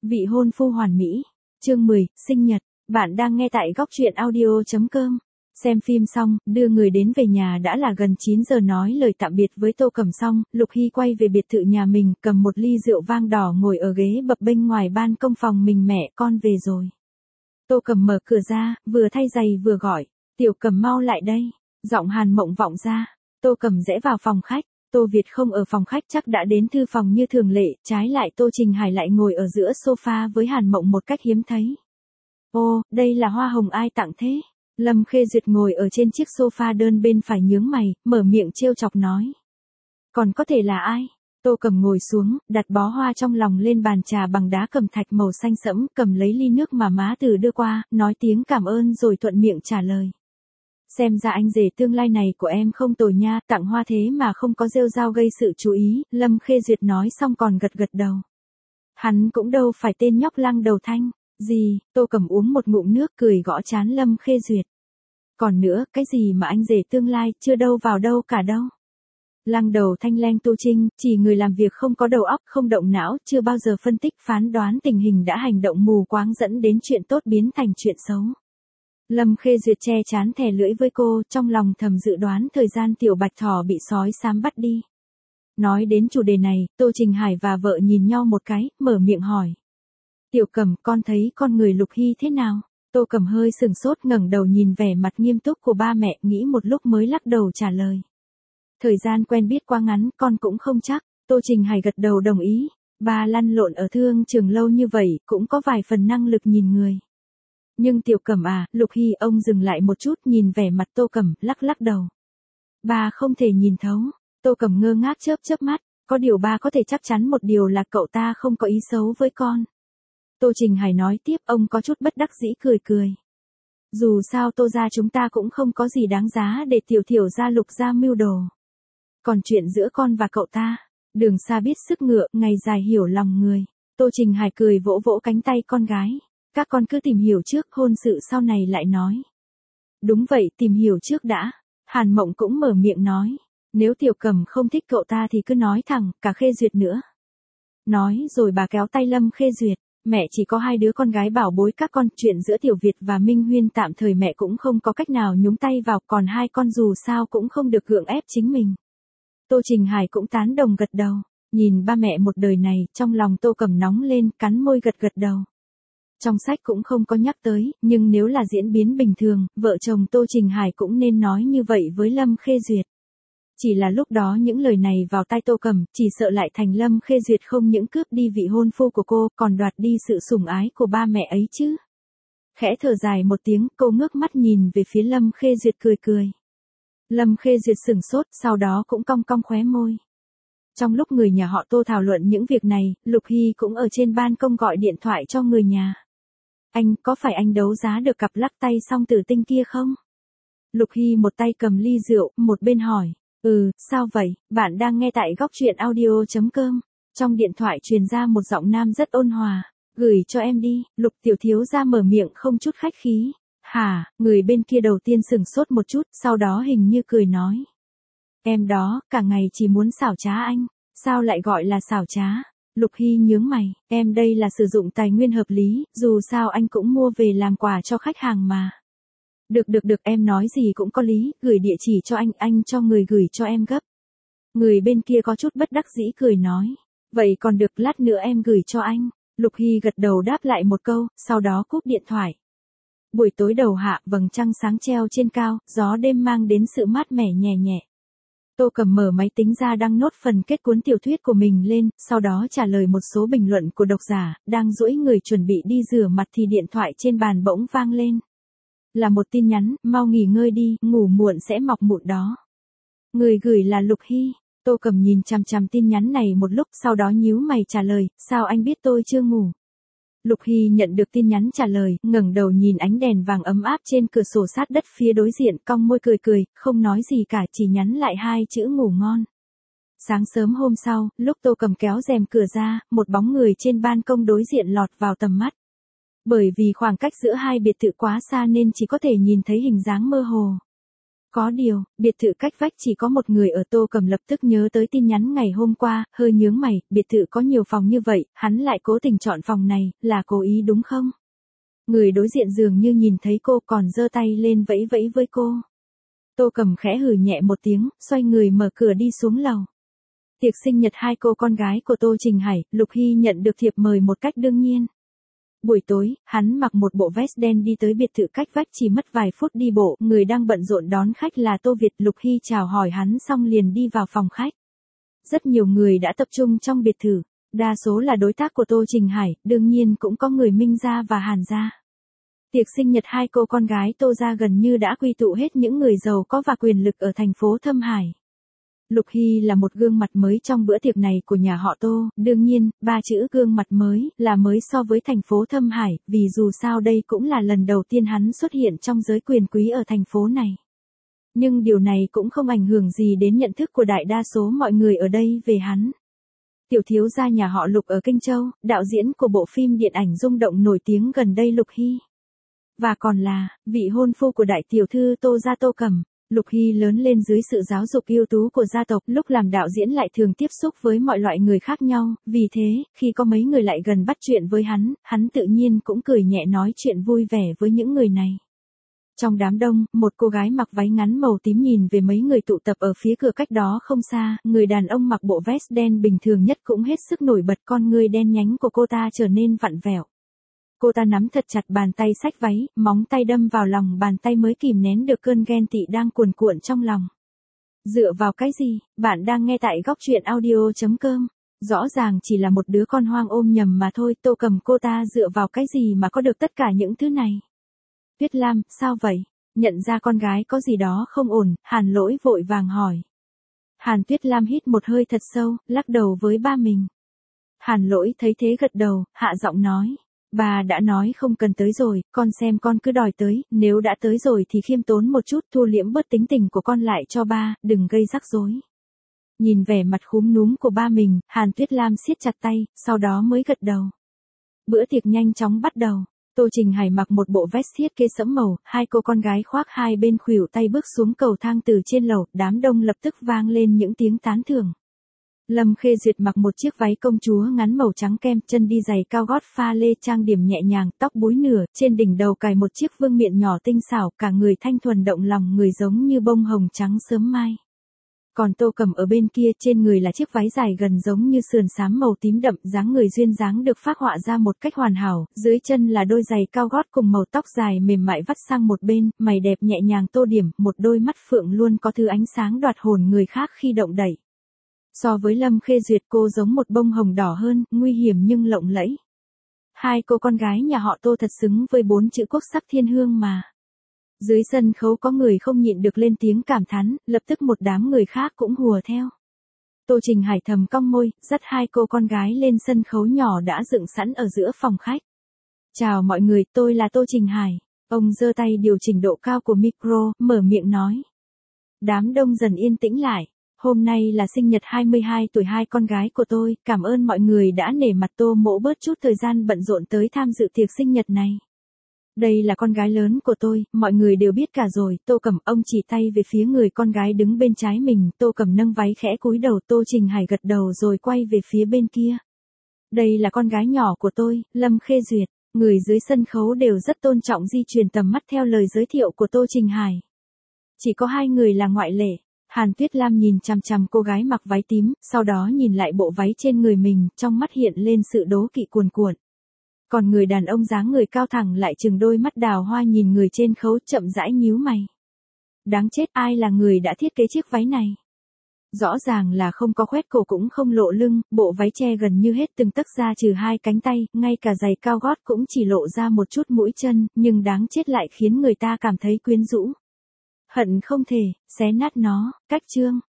Vị hôn phu hoàn mỹ. Chương 10, sinh nhật. Bạn đang nghe tại góc truyện audio.com. Xem phim xong, đưa người đến về nhà đã là gần 9 giờ. Nói lời tạm biệt với Tô Cẩm xong, Lục Hy quay về biệt thự nhà mình, cầm một ly rượu vang đỏ ngồi ở ghế bập bênh ngoài ban công phòng mình. Mẹ, con về rồi. Tô Cẩm mở cửa ra, vừa thay giày vừa gọi. Tiểu Cẩm mau lại đây. Giọng Hàn Mộng vọng ra. Tô Cẩm rẽ vào phòng khách. Tô Việt không ở phòng khách, chắc đã đến thư phòng như thường lệ, trái lại Tô Trình Hải lại ngồi ở giữa sofa với Hàn Mộng một cách hiếm thấy. Ô, đây là hoa hồng ai tặng thế? Lâm Khê Duyệt ngồi ở trên chiếc sofa đơn bên phải nhướng mày, mở miệng trêu chọc nói. Còn có thể là ai? Tô Cẩm ngồi xuống, đặt bó hoa trong lòng lên bàn trà bằng đá cẩm thạch màu xanh sẫm, cầm lấy ly nước mà má Từ đưa qua, nói tiếng cảm ơn rồi thuận miệng trả lời. Xem ra anh rể tương lai này của em không tồi nha, tặng hoa thế mà không có rêu rao gây sự chú ý. Lâm Khê Duyệt nói xong còn gật gật đầu. Hắn cũng đâu phải tên nhóc Lăng Đầu Thanh. Gì? Tô Cẩm uống một ngụm nước cười gõ trán Lâm Khê Duyệt. Còn nữa, cái gì mà anh rể tương lai, chưa đâu vào đâu cả đâu. Lăng Đầu Thanh Leng Tô Trinh, chỉ người làm việc không có đầu óc, không động não, chưa bao giờ phân tích phán đoán tình hình đã hành động mù quáng dẫn đến chuyện tốt biến thành chuyện xấu. Lâm Khê Duyệt che chán thè lưỡi với cô, trong lòng thầm dự đoán thời gian tiểu bạch thỏ bị sói xám bắt đi. Nói đến chủ đề này, Tô Trình Hải và vợ nhìn nhau một cái, mở miệng hỏi. Tiểu Cẩm, con thấy con người Lục Hy thế nào? Tô Cẩm hơi sừng sốt ngẩng đầu nhìn vẻ mặt nghiêm túc của ba mẹ, nghĩ một lúc mới lắc đầu trả lời. Thời gian quen biết quá ngắn, con cũng không chắc. Tô Trình Hải gật đầu đồng ý. Ba lăn lộn ở thương trường lâu như vậy, cũng có vài phần năng lực nhìn người. Nhưng Tiểu Cẩm à, Lục Hy, ông dừng lại một chút nhìn vẻ mặt Tô Cẩm, lắc đầu. Ba không thể nhìn thấu. Tô Cẩm ngơ ngác chớp mắt, có điều ba có thể chắc chắn một điều là cậu ta không có ý xấu với con. Tô Trình Hải nói tiếp, ông có chút bất đắc dĩ cười. Dù sao Tô gia chúng ta cũng không có gì đáng giá để tiểu gia Lục gia mưu đồ. Còn chuyện giữa con và cậu ta, đường xa biết sức ngựa, ngày dài hiểu lòng người. Tô Trình Hải cười vỗ vỗ cánh tay con gái. Các con cứ tìm hiểu trước, hôn sự sau này lại nói. Đúng vậy, tìm hiểu trước đã. Hàn Mộng cũng mở miệng nói. Nếu Tiểu Cẩm không thích cậu ta thì cứ nói thẳng, cả Khê Duyệt nữa. Nói rồi bà kéo tay Lâm Khê Duyệt. Mẹ chỉ có 2 đứa con gái bảo bối các con, chuyện giữa Tiểu Việt và Minh Huyên tạm thời mẹ cũng không có cách nào nhúng tay vào, còn 2 con dù sao cũng không được gượng ép chính mình. Tô Trình Hải cũng tán đồng gật đầu. Nhìn ba mẹ một đời này, trong lòng Tô Cẩm nóng lên, cắn môi gật đầu. Trong sách cũng không có nhắc tới, nhưng nếu là diễn biến bình thường, vợ chồng Tô Trình Hải cũng nên nói như vậy với Lâm Khê Duyệt. Chỉ là lúc đó những lời này vào tai Tô Cẩm, chỉ sợ lại thành Lâm Khê Duyệt không những cướp đi vị hôn phu của cô, còn đoạt đi sự sủng ái của ba mẹ ấy chứ. Khẽ thở dài một tiếng, cô ngước mắt nhìn về phía Lâm Khê Duyệt cười. Lâm Khê Duyệt sửng sốt, sau đó cũng cong khóe môi. Trong lúc người nhà họ Tô thảo luận những việc này, Lục Hy cũng ở trên ban công gọi điện thoại cho người nhà. Anh, có phải anh đấu giá được cặp lắc tay song tử tinh kia không? Lục Hy một tay cầm ly rượu, một bên hỏi. Sao vậy? Bạn đang nghe tại góc truyện audio.com. Trong điện thoại truyền ra một giọng nam rất ôn hòa. Gửi cho em đi. Lục tiểu thiếu gia mở miệng không chút khách khí. Hả? Người bên kia đầu tiên sửng sốt một chút, sau đó hình như cười nói. Em đó, cả ngày chỉ muốn xảo trá anh. Sao lại gọi là xảo trá? Lục Hy nhướng mày. Em đây là sử dụng tài nguyên hợp lý, dù sao anh cũng mua về làm quà cho khách hàng mà. Được, em nói gì cũng có lý, gửi địa chỉ cho anh cho người gửi cho em gấp. Người bên kia có chút bất đắc dĩ cười nói. Vậy còn được, lát nữa em gửi cho anh. Lục Hy gật đầu đáp lại một câu, sau đó cúp điện thoại. Buổi tối đầu hạ, vầng trăng sáng treo trên cao, gió đêm mang đến sự mát mẻ nhẹ. Tô Cẩm mở máy tính ra đăng nốt phần kết cuốn tiểu thuyết của mình lên, sau đó trả lời một số bình luận của độc giả, đang duỗi người chuẩn bị đi rửa mặt thì điện thoại trên bàn bỗng vang lên. Là một tin nhắn, mau nghỉ ngơi đi, ngủ muộn sẽ mọc mụn đó. Người gửi là Lục Hy. Tô Cẩm nhìn chằm tin nhắn này một lúc, sau đó nhíu mày trả lời, sao anh biết tôi chưa ngủ? Lục Hy nhận được tin nhắn trả lời, ngẩng đầu nhìn ánh đèn vàng ấm áp trên cửa sổ sát đất phía đối diện, cong môi cười, không nói gì cả, chỉ nhắn lại 2 chữ ngủ ngon. Sáng sớm hôm sau, lúc Tô Cẩm kéo rèm cửa ra, một bóng người trên ban công đối diện lọt vào tầm mắt. Bởi vì khoảng cách giữa hai biệt thự quá xa nên chỉ có thể nhìn thấy hình dáng mơ hồ. Có điều, biệt thự cách vách chỉ có một người ở. Tô Cầm lập tức nhớ tới tin nhắn ngày hôm qua, hơi nhướng mày, biệt thự có nhiều phòng như vậy, hắn lại cố tình chọn phòng này, là cố ý đúng không? Người đối diện dường như nhìn thấy cô còn giơ tay lên vẫy vẫy với cô. Tô Cầm khẽ hừ nhẹ một tiếng, xoay người mở cửa đi xuống lầu. Tiệc sinh nhật hai cô con gái của Tô Trình Hải, Lục Hy nhận được thiệp mời một cách đương nhiên. Buổi tối, hắn mặc một bộ vest đen đi tới biệt thự cách vách, chỉ mất vài phút đi bộ, người đang bận rộn đón khách là Tô Việt. Lục Hy chào hỏi hắn xong liền đi vào phòng khách. Rất nhiều người đã tập trung trong biệt thự, đa số là đối tác của Tô Trình Hải, đương nhiên cũng có người Minh gia và Hàn gia. Tiệc sinh nhật hai cô con gái Tô gia gần như đã quy tụ hết những người giàu có và quyền lực ở thành phố Thâm Hải. Lục Hy là một gương mặt mới trong bữa tiệc này của nhà họ Tô, đương nhiên, ba chữ gương mặt mới là mới so với thành phố Thâm Hải, vì dù sao đây cũng là lần đầu tiên hắn xuất hiện trong giới quyền quý ở thành phố này. Nhưng điều này cũng không ảnh hưởng gì đến nhận thức của đại đa số mọi người ở đây về hắn. Tiểu thiếu gia nhà họ Lục ở Kinh Châu, đạo diễn của bộ phim điện ảnh rung động nổi tiếng gần đây Lục Hy. Và còn là, vị hôn phu của đại tiểu thư Tô gia Tô Cầm. Lục Hy lớn lên dưới sự giáo dục ưu tú của gia tộc, lúc làm đạo diễn lại thường tiếp xúc với mọi loại người khác nhau, vì thế, khi có mấy người lại gần bắt chuyện với hắn tự nhiên cũng cười nhẹ nói chuyện vui vẻ với những người này. Trong đám đông, một cô gái mặc váy ngắn màu tím nhìn về mấy người tụ tập ở phía cửa cách đó không xa, người đàn ông mặc bộ vest đen bình thường nhất cũng hết sức nổi bật, con ngươi đen nhánh của cô ta trở nên vặn vẹo. Cô ta nắm thật chặt bàn tay xách váy, móng tay đâm vào lòng bàn tay mới kìm nén được cơn ghen tị đang cuồn cuộn trong lòng. Dựa vào cái gì, bạn đang nghe tại góc truyện audio.com. Rõ ràng chỉ là một đứa con hoang ôm nhầm mà thôi, Tô Cầm cô ta dựa vào cái gì mà có được tất cả những thứ này. Tuyết Lam, sao vậy? Nhận ra con gái có gì đó không ổn, Hàn Lỗi vội vàng hỏi. Hàn Tuyết Lam hít một hơi thật sâu, lắc đầu với ba mình. Hàn Lỗi thấy thế gật đầu, hạ giọng nói. Bà đã nói không cần tới rồi, con xem con cứ đòi tới, nếu đã tới rồi thì khiêm tốn một chút, thu liễm bớt tính tình của con lại cho ba, đừng gây rắc rối. Nhìn vẻ mặt khúm núm của ba mình, Hàn Tuyết Lam siết chặt tay, sau đó mới gật đầu. Bữa tiệc nhanh chóng bắt đầu. Tô Trình Hải mặc một bộ vest thiết kế sẫm màu, hai cô con gái khoác hai bên khuỷu tay bước xuống cầu thang từ trên lầu, đám đông lập tức vang lên những tiếng tán thưởng. Lâm Khê Duyệt mặc một chiếc váy công chúa ngắn màu trắng kem, chân đi giày cao gót pha lê, trang điểm nhẹ nhàng, tóc búi nửa, trên đỉnh đầu cài một chiếc vương miện nhỏ tinh xảo, cả người thanh thuần động lòng người giống như bông hồng trắng sớm mai. Còn Tô Cầm ở bên kia, trên người là chiếc váy dài gần giống như sườn xám màu tím đậm, dáng người duyên dáng được phác họa ra một cách hoàn hảo, dưới chân là đôi giày cao gót cùng màu tóc dài mềm mại vắt sang một bên, mày đẹp nhẹ nhàng tô điểm, một đôi mắt phượng luôn có thứ ánh sáng đoạt hồn người khác khi động đậy. So với Lâm Khê Duyệt, cô giống một bông hồng đỏ hơn, nguy hiểm nhưng lộng lẫy. Hai cô con gái nhà họ Tô thật xứng với 4 chữ quốc sắc thiên hương mà. Dưới sân khấu có người không nhịn được lên tiếng cảm thán, lập tức một đám người khác cũng hùa theo. Tô Trình Hải thầm cong môi, dắt hai cô con gái lên sân khấu nhỏ đã dựng sẵn ở giữa phòng khách. Chào mọi người, tôi là Tô Trình Hải. Ông giơ tay điều chỉnh độ cao của micro, mở miệng nói. Đám đông dần yên tĩnh lại. Hôm nay là sinh nhật 22 tuổi hai con gái của tôi, cảm ơn mọi người đã nể mặt Tô mỗ bớt chút thời gian bận rộn tới tham dự tiệc sinh nhật này. Đây là con gái lớn của tôi, mọi người đều biết cả rồi. Tô Cầm, ông chỉ tay về phía người con gái đứng bên trái mình, Tô Cầm nâng váy khẽ cúi đầu, Tô Trình Hải gật đầu rồi quay về phía bên kia. Đây là con gái nhỏ của tôi, Lâm Khê Duyệt. Người dưới sân khấu đều rất tôn trọng di chuyển tầm mắt theo lời giới thiệu của Tô Trình Hải. Chỉ có hai người là ngoại lệ. Hàn Tuyết Lam nhìn chằm chằm cô gái mặc váy tím, sau đó nhìn lại bộ váy trên người mình, trong mắt hiện lên sự đố kỵ cuồn cuộn. Còn người đàn ông dáng người cao thẳng lại trừng đôi mắt đào hoa nhìn người trên khấu, chậm rãi nhíu mày. Đáng chết, ai là người đã thiết kế chiếc váy này? Rõ ràng là không có khoét cổ cũng không lộ lưng, bộ váy che gần như hết từng tấc da trừ hai cánh tay, ngay cả giày cao gót cũng chỉ lộ ra một chút mũi chân, nhưng đáng chết lại khiến người ta cảm thấy quyến rũ. Hận không thể xé nát nó. Cách chương